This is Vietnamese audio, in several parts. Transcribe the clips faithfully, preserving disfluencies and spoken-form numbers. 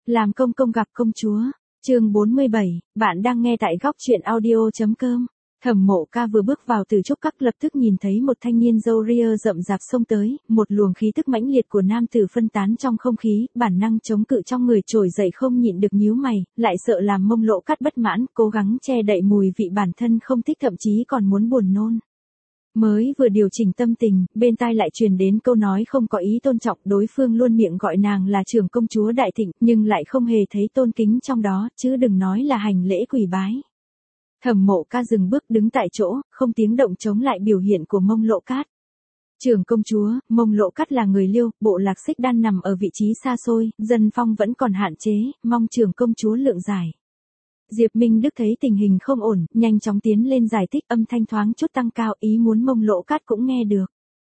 Làm công công gặp công chúa. Chương bốn mươi bảy, bạn đang nghe tại góc truyện audio chấm com. Thẩm Mộ Ca vừa bước vào Từ Trúc Các lập tức nhìn thấy một thanh niên râu ria rậm rạp xông tới, một luồng khí tức mãnh liệt của nam tử phân tán trong không khí, bản năng chống cự trong người trồi dậy không nhịn được nhíu mày, lại sợ làm Mông Lỗ Cát bất mãn, cố gắng che đậy mùi vị bản thân không thích thậm chí còn muốn buồn nôn. Mới vừa điều chỉnh tâm tình, bên tai lại truyền đến câu nói không có ý tôn trọng, đối phương luôn miệng gọi nàng là trưởng công chúa Đại Thịnh, nhưng lại không hề thấy tôn kính trong đó, chứ đừng nói là hành lễ quỳ bái. Thẩm Mộ Ca dừng bước đứng tại chỗ, không tiếng động chống lại biểu hiện của Mông Lỗ Cát. Trưởng công chúa, Mông Lỗ Cát là người Liêu, bộ lạc Xích Đan nằm ở vị trí xa xôi, dân phong vẫn còn hạn chế, mong trưởng công chúa lượng giải. Diệp Minh Đức thấy tình hình không ổn, nhanh chóng tiến lên giải thích, âm thanh thoáng chút tăng cao, ý muốn Mông Lỗ Cát cũng nghe được.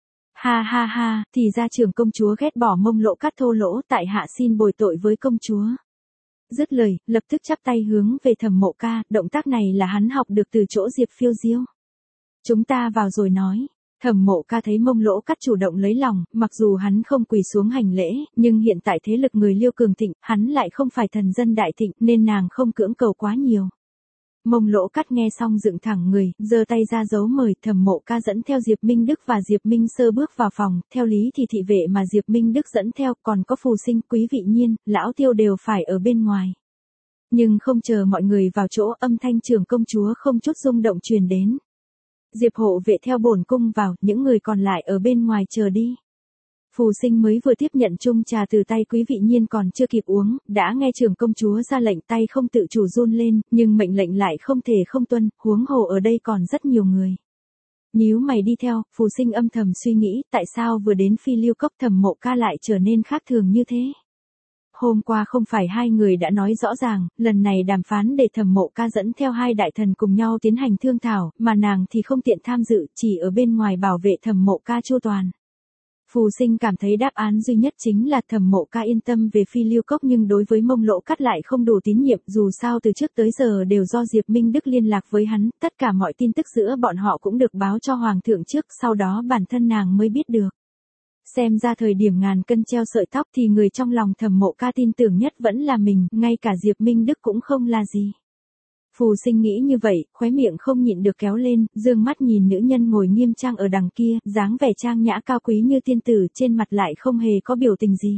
Ha ha ha, thì ra trưởng công chúa ghét bỏ Mông Lỗ Cát thô lỗ, tại hạ xin bồi tội với công chúa. Dứt lời, lập tức chắp tay hướng về Thẩm Mộ Ca, động tác này là hắn học được từ chỗ Diệp Phiêu Diêu. Chúng ta vào rồi nói. Thẩm Mộ Ca thấy Mông Lỗ Cát chủ động lấy lòng, mặc dù hắn không quỳ xuống hành lễ, nhưng hiện tại thế lực người Liêu cường thịnh, hắn lại không phải thần dân đại thịnh, nên nàng không cưỡng cầu quá nhiều. Mông Lỗ Cát nghe xong dựng thẳng người, giơ tay ra dấu mời, Thẩm Mộ Ca dẫn theo Diệp Minh Đức và Diệp Minh Sơ bước vào phòng, theo lý thì thị vệ mà Diệp Minh Đức dẫn theo, còn có Phù Sinh, Quý Vị Nhiên, Lão Tiêu đều phải ở bên ngoài. Nhưng không chờ mọi người vào chỗ, âm thanh trưởng công chúa không chút rung động truyền đến. Diệp hộ vệ theo bổn cung vào, những người còn lại ở bên ngoài chờ đi. Phù Sinh mới vừa tiếp nhận chung trà từ tay Quý Vị Nhiên còn chưa kịp uống, đã nghe trưởng công chúa ra lệnh, tay không tự chủ run lên, nhưng mệnh lệnh lại không thể không tuân, huống hồ ở đây còn rất nhiều người. Nhíu mày đi theo, Phù Sinh âm thầm suy nghĩ, tại sao vừa đến Phi Liêu Cốc Thẩm Mộ Ca lại trở nên khác thường như thế. Hôm qua không phải hai người đã nói rõ ràng, lần này đàm phán để Thẩm Mộ Ca dẫn theo hai đại thần cùng nhau tiến hành thương thảo, mà nàng thì không tiện tham dự, chỉ ở bên ngoài bảo vệ Thẩm Mộ Ca chu toàn. Phù Sinh cảm thấy đáp án duy nhất chính là Thẩm Mộ Ca yên tâm về Phi Liêu Cốc, nhưng đối với Mông Lỗ Cát lại không đủ tín nhiệm, dù sao từ trước tới giờ đều do Diệp Minh Đức liên lạc với hắn, tất cả mọi tin tức giữa bọn họ cũng được báo cho Hoàng thượng trước, sau đó bản thân nàng mới biết được. Xem ra thời điểm ngàn cân treo sợi tóc thì người trong lòng Thẩm Mộ Ca tin tưởng nhất vẫn là mình, ngay cả Diệp Minh Đức cũng không là gì. Phù Sinh nghĩ như vậy, khóe miệng không nhịn được kéo lên, dương mắt nhìn nữ nhân ngồi nghiêm trang ở đằng kia, dáng vẻ trang nhã cao quý như tiên tử, trên mặt lại không hề có biểu tình gì.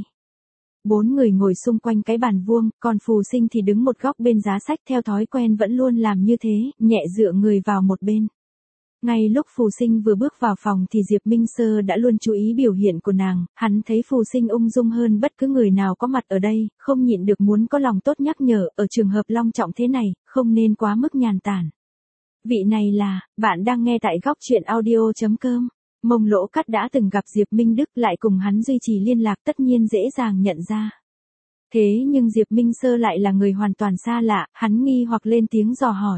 Bốn người ngồi xung quanh cái bàn vuông, còn Phù Sinh thì đứng một góc bên giá sách, theo thói quen vẫn luôn làm như thế, nhẹ dựa người vào một bên. Ngay lúc Phù Sinh vừa bước vào phòng thì Diệp Minh Sơ đã luôn chú ý biểu hiện của nàng, hắn thấy Phù Sinh ung dung hơn bất cứ người nào có mặt ở đây, không nhịn được muốn có lòng tốt nhắc nhở, ở trường hợp long trọng thế này, không nên quá mức nhàn tản. Vị này là, bạn đang nghe tại góc truyện audio chấm com. Mông Lỗ Cát đã từng gặp Diệp Minh Đức, lại cùng hắn duy trì liên lạc, tất nhiên dễ dàng nhận ra. Thế nhưng Diệp Minh Sơ lại là người hoàn toàn xa lạ, hắn nghi hoặc lên tiếng dò hỏi.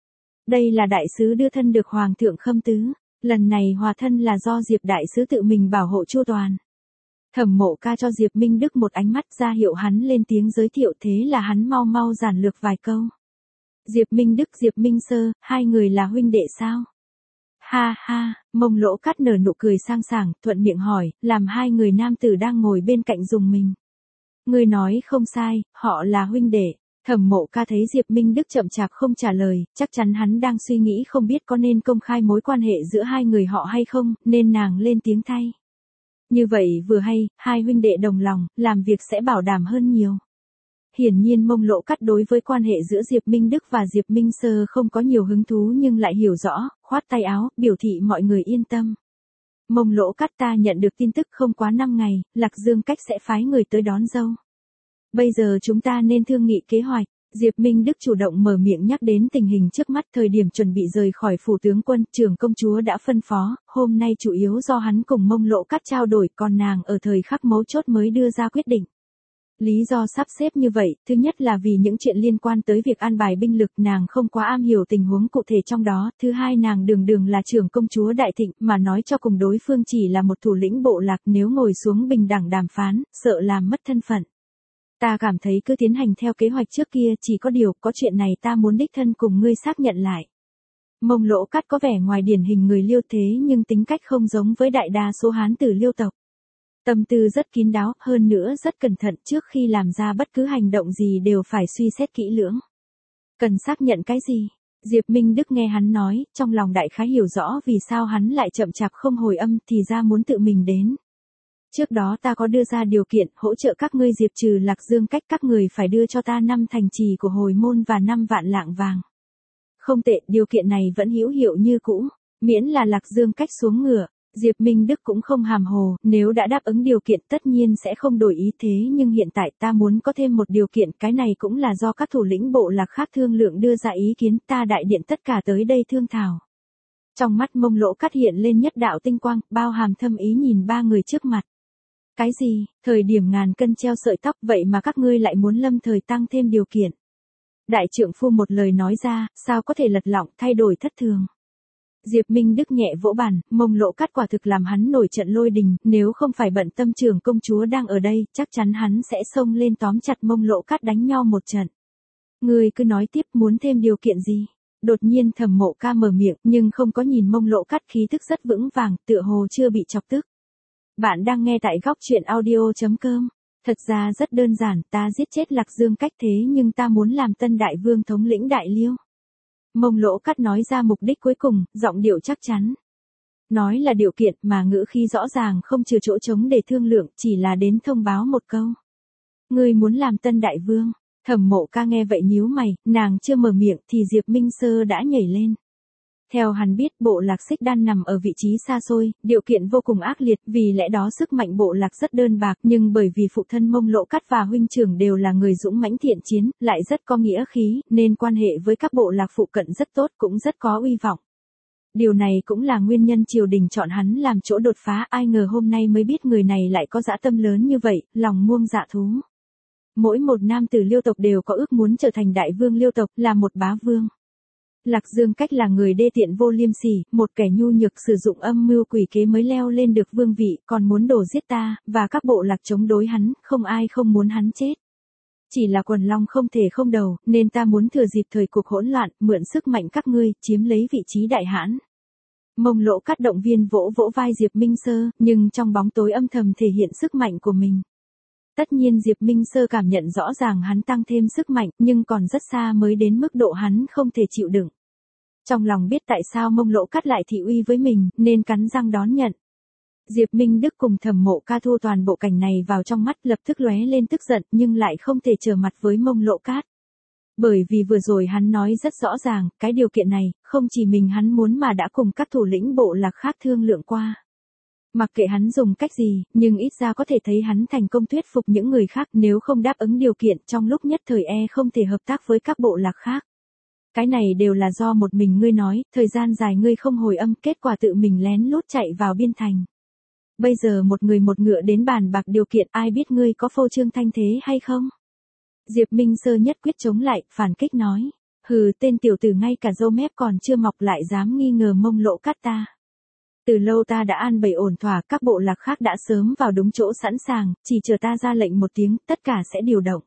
Đây là đại sứ đưa thân được Hoàng thượng khâm tứ, lần này hòa thân là do Diệp đại sứ tự mình bảo hộ chu toàn. Thẩm Mộ Ca cho Diệp Minh Đức một ánh mắt ra hiệu hắn lên tiếng giới thiệu, thế là hắn mau mau giản lược vài câu. Diệp Minh Đức, Diệp Minh Sơ, hai người là huynh đệ sao? Ha ha, Mông Lỗ Cát nở nụ cười sang sảng, thuận miệng hỏi, làm hai người nam tử đang ngồi bên cạnh dùng mình. Người nói không sai, họ là huynh đệ. Thẩm Mộ Ca thấy Diệp Minh Đức chậm chạp không trả lời, chắc chắn hắn đang suy nghĩ không biết có nên công khai mối quan hệ giữa hai người họ hay không, nên nàng lên tiếng thay. Như vậy vừa hay, hai huynh đệ đồng lòng, làm việc sẽ bảo đảm hơn nhiều. Hiển nhiên Mông Lỗ Cát đối với quan hệ giữa Diệp Minh Đức và Diệp Minh Sơ không có nhiều hứng thú nhưng lại hiểu rõ, khoát tay áo, biểu thị mọi người yên tâm. Mông Lỗ Cát, ta nhận được tin tức không quá năm ngày, Lạc Dương Cách sẽ phái người tới đón dâu. Bây giờ chúng ta nên thương nghị kế hoạch. Diệp Minh Đức chủ động mở miệng nhắc đến tình hình trước mắt, thời điểm chuẩn bị rời khỏi phủ tướng quân, trưởng công chúa đã phân phó, hôm nay chủ yếu do hắn cùng Mông Lỗ Cát trao đổi, còn nàng ở thời khắc mấu chốt mới đưa ra quyết định. Lý do sắp xếp như vậy, thứ nhất là vì những chuyện liên quan tới việc an bài binh lực, nàng không quá am hiểu tình huống cụ thể trong đó, thứ hai nàng đường đường là trưởng công chúa Đại Thịnh, mà nói cho cùng đối phương chỉ là một thủ lĩnh bộ lạc, nếu ngồi xuống bình đẳng đàm phán, sợ làm mất thân phận. Ta cảm thấy cứ tiến hành theo kế hoạch trước kia, chỉ có điều, có chuyện này ta muốn đích thân cùng ngươi xác nhận lại. Mông Lỗ Cát có vẻ ngoài điển hình người Liêu thế nhưng tính cách không giống với đại đa số Hán tử Liêu tộc. Tâm tư rất kín đáo, hơn nữa rất cẩn thận, trước khi làm ra bất cứ hành động gì đều phải suy xét kỹ lưỡng. Cần xác nhận cái gì? Diệp Minh Đức nghe hắn nói, trong lòng đại khái hiểu rõ vì sao hắn lại chậm chạp không hồi âm, thì ra muốn tự mình đến. Trước đó ta có đưa ra điều kiện, hỗ trợ các ngươi diệt trừ Lạc Dương Cách, các người phải đưa cho ta năm thành trì của hồi môn và năm vạn lạng vàng. Không tệ, điều kiện này vẫn hữu hiệu như cũ, miễn là Lạc Dương Cách xuống ngựa. Diệp Minh Đức cũng không hàm hồ, nếu đã đáp ứng điều kiện tất nhiên sẽ không đổi ý, thế nhưng hiện tại ta muốn có thêm một điều kiện, cái này cũng là do các thủ lĩnh bộ lạc khác thương lượng đưa ra ý kiến, ta đại điện tất cả tới đây thương thảo. Trong mắt Mông Lỗ Cát hiện lên nhất đạo tinh quang, bao hàm thâm ý nhìn ba người trước mặt. Cái gì, thời điểm ngàn cân treo sợi tóc, vậy mà các ngươi lại muốn lâm thời tăng thêm điều kiện. Đại trượng phu một lời nói ra, sao có thể lật lọng, thay đổi thất thường. Diệp Minh Đức nhẹ vỗ bàn, Mông Lỗ Cát quả thực làm hắn nổi trận lôi đình, nếu không phải bận tâm trưởng công chúa đang ở đây, chắc chắn hắn sẽ xông lên tóm chặt Mông Lỗ Cát đánh nhau một trận. Ngươi cứ nói tiếp, muốn thêm điều kiện gì? Đột nhiên Thẩm Mộ Ca mở miệng, nhưng không có nhìn Mông Lỗ Cát, khí tức rất vững vàng, tựa hồ chưa bị chọc tức. Bạn đang nghe tại góc truyện audio chấm com. Thật ra rất đơn giản, ta giết chết Lạc Dương Cách, thế nhưng ta muốn làm tân đại vương thống lĩnh Đại Liêu. Mông Lỗ Cát nói ra mục đích cuối cùng, giọng điệu chắc chắn. Nói là điều kiện mà ngữ khí rõ ràng không chừa chỗ trống để thương lượng, chỉ là đến thông báo một câu. Ngươi muốn làm tân đại vương. Thẩm Mộ Ca nghe vậy nhíu mày, nàng chưa mở miệng thì Diệp Minh Sơ đã nhảy lên. Theo hắn biết, bộ lạc Xích Đan nằm ở vị trí xa xôi, điều kiện vô cùng ác liệt, vì lẽ đó sức mạnh bộ lạc rất đơn bạc, nhưng bởi vì phụ thân Mông Lỗ Cát và huynh trưởng đều là người dũng mãnh thiện chiến, lại rất có nghĩa khí, nên quan hệ với các bộ lạc phụ cận rất tốt, cũng rất có uy vọng. Điều này cũng là nguyên nhân triều đình chọn hắn làm chỗ đột phá, ai ngờ hôm nay mới biết người này lại có dã tâm lớn như vậy, lòng muông dạ thú. Mỗi một nam tử Liêu tộc đều có ước muốn trở thành đại vương Liêu tộc, là một bá vương. Lạc Dương Cách là người đê tiện vô liêm sỉ, một kẻ nhu nhược sử dụng âm mưu quỷ kế mới leo lên được vương vị, còn muốn đổ giết ta, và các bộ lạc chống đối hắn, không ai không muốn hắn chết. Chỉ là quần long không thể không đầu, nên ta muốn thừa dịp thời cuộc hỗn loạn, mượn sức mạnh các ngươi, chiếm lấy vị trí đại hãn. Mông Lỗ Cát động viên vỗ vỗ vai Diệp Minh Sơ, nhưng trong bóng tối âm thầm thể hiện sức mạnh của mình. Tất nhiên Diệp Minh Sơ cảm nhận rõ ràng hắn tăng thêm sức mạnh, nhưng còn rất xa mới đến mức độ hắn không thể chịu đựng. Trong lòng biết tại sao Mông Lỗ Cát lại thị uy với mình, nên cắn răng đón nhận. Diệp Minh Đức cùng Thẩm Mộ Ca thu toàn bộ cảnh này vào trong mắt, lập tức lóe lên tức giận, nhưng lại không thể trở mặt với Mông Lỗ Cát. Bởi vì vừa rồi hắn nói rất rõ ràng, cái điều kiện này, không chỉ mình hắn muốn mà đã cùng các thủ lĩnh bộ lạc khác thương lượng qua. Mặc kệ hắn dùng cách gì, nhưng ít ra có thể thấy hắn thành công thuyết phục những người khác, nếu không đáp ứng điều kiện trong lúc nhất thời e không thể hợp tác với các bộ lạc khác. Cái này đều là do một mình ngươi nói, thời gian dài ngươi không hồi âm, kết quả tự mình lén lút chạy vào biên thành. Bây giờ một người một ngựa đến bàn bạc điều kiện, ai biết ngươi có phô trương thanh thế hay không? Diệp Minh Sơ nhất quyết chống lại, phản kích nói. Hừ, tên tiểu tử ngay cả râu mép còn chưa mọc lại dám nghi ngờ Mông Lỗ Cát ta. Từ lâu ta đã an bày ổn thỏa, các bộ lạc khác đã sớm vào đúng chỗ sẵn sàng, chỉ chờ ta ra lệnh một tiếng, tất cả sẽ điều động.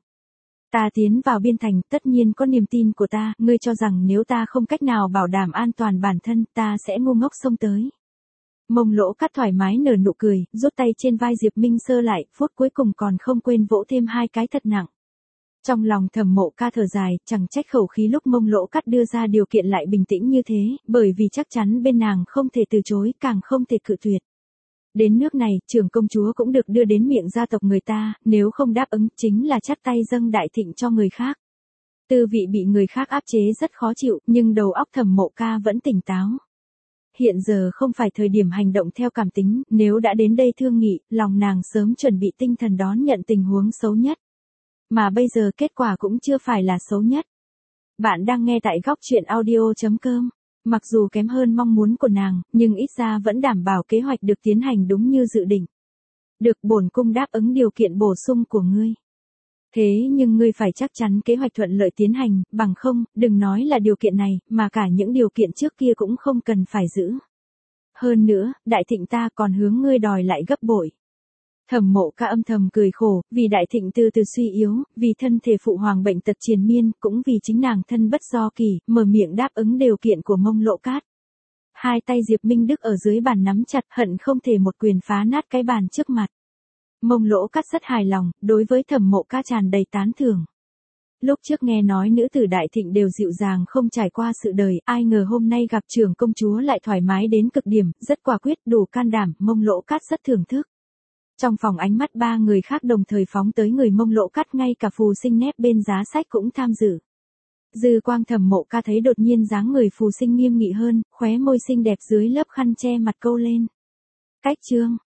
Ta tiến vào biên thành, tất nhiên có niềm tin của ta, ngươi cho rằng nếu ta không cách nào bảo đảm an toàn bản thân, ta sẽ ngu ngốc xông tới. Mông Lỗ Cát thoải mái nở nụ cười, rút tay trên vai Diệp Minh Sơ lại, phút cuối cùng còn không quên vỗ thêm hai cái thật nặng. Trong lòng Thẩm Mộ Ca thở dài, chẳng trách khẩu khí lúc Mông Lỗ Cát đưa ra điều kiện lại bình tĩnh như thế, bởi vì chắc chắn bên nàng không thể từ chối, càng không thể cự tuyệt. Đến nước này, trưởng công chúa cũng được đưa đến miệng gia tộc người ta, nếu không đáp ứng, chính là chắt tay dâng đại thịnh cho người khác. Tư vị bị người khác áp chế rất khó chịu, nhưng đầu óc Thẩm Mộ Ca vẫn tỉnh táo. Hiện giờ không phải thời điểm hành động theo cảm tính, nếu đã đến đây thương nghị, lòng nàng sớm chuẩn bị tinh thần đón nhận tình huống xấu nhất. Mà bây giờ kết quả cũng chưa phải là xấu nhất. Bạn đang nghe tại góc truyện audio chấm com. Mặc dù kém hơn mong muốn của nàng, nhưng ít ra vẫn đảm bảo kế hoạch được tiến hành đúng như dự định. Được, bổn cung đáp ứng điều kiện bổ sung của ngươi. Thế nhưng ngươi phải chắc chắn kế hoạch thuận lợi tiến hành, bằng không, đừng nói là điều kiện này, mà cả những điều kiện trước kia cũng không cần phải giữ. Hơn nữa, đại thịnh ta còn hướng ngươi đòi lại gấp bội. Thẩm Mộ Ca âm thầm cười khổ, vì đại thịnh từ từ suy yếu, vì thân thể phụ hoàng bệnh tật triền miên, cũng vì chính nàng thân bất do kỳ, mở miệng đáp ứng điều kiện của Mông Lỗ Cát. Hai tay Diệp Minh Đức ở dưới bàn nắm chặt, hận không thể một quyền phá nát cái bàn trước mặt. Mông Lỗ Cát rất hài lòng, đối với Thẩm Mộ Ca tràn đầy tán thưởng. Lúc trước nghe nói nữ tử đại thịnh đều dịu dàng không trải qua sự đời, ai ngờ hôm nay gặp trưởng công chúa lại thoải mái đến cực điểm, rất quả quyết, đủ can đảm, Mông Lỗ Cát rất thưởng thức. Trong phòng ánh mắt ba người khác đồng thời phóng tới người Mông Lỗ Cát, ngay cả Phù Sinh nép bên giá sách cũng tham dự. Dư quang Thẩm Mộ Ca thấy đột nhiên dáng người Phù Sinh nghiêm nghị hơn, khóe môi xinh đẹp dưới lớp khăn che mặt câu lên. Cách chương